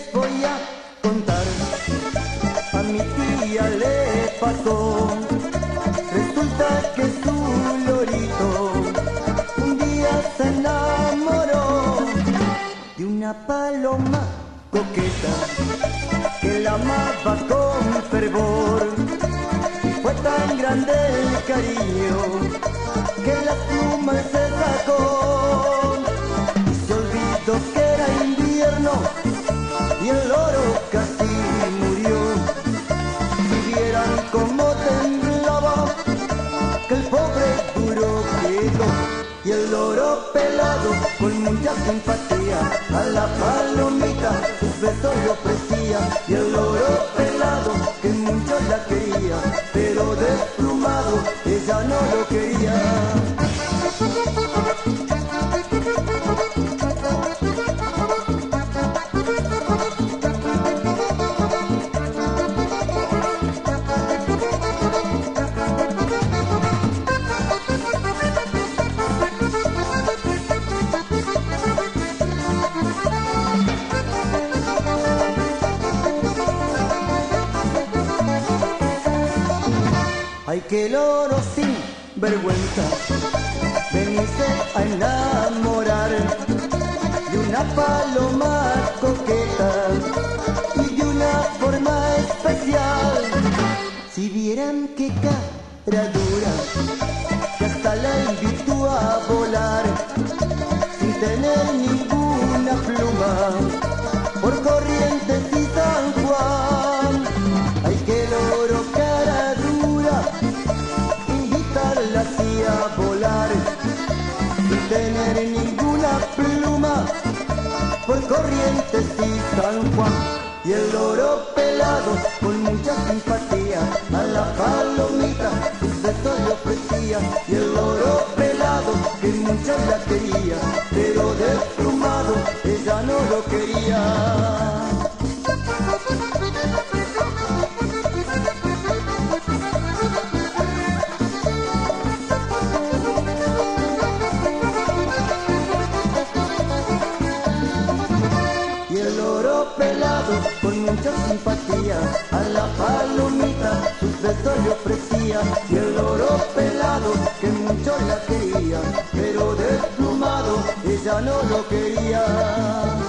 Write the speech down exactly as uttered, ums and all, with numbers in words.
voy a contar. A mi tía le pasó. Resulta que su lorito un día se enamoró de una paloma coqueta que la amaba con fervor. Y fue tan grande el cariño que la pluma se sacó. Y se olvidó que era invierno y el loro casi murió. Si vieran cómo temblaba, que el pobre duro quedó. Y el loro pelado con mucha simpatía a la palomita sus besos le ofrecía. Y el loro pelado que mucho la quería, pero desplumado ella no lo quería. Ay, que loro sin vergüenza venirse a enamorar de una paloma coqueta y de una forma especial. Si vieran qué cara dura, que hasta la invitó a volar sin tener ninguna pluma por Corrientes y San Juan. Ay, que loro cara dura, la hacía volar sin tener ninguna pluma por Corrientes y San Juan. Y el loro pelado con mucha simpatía a la palomita sus besos le ofrecía. Y el loro pelado que mucho la quería, pero desplumado ella no lo quería. Pelado con mucha simpatía a la palomita sus besos le ofrecía. Y el loro pelado que mucho la quería, pero desplumado ella no lo quería.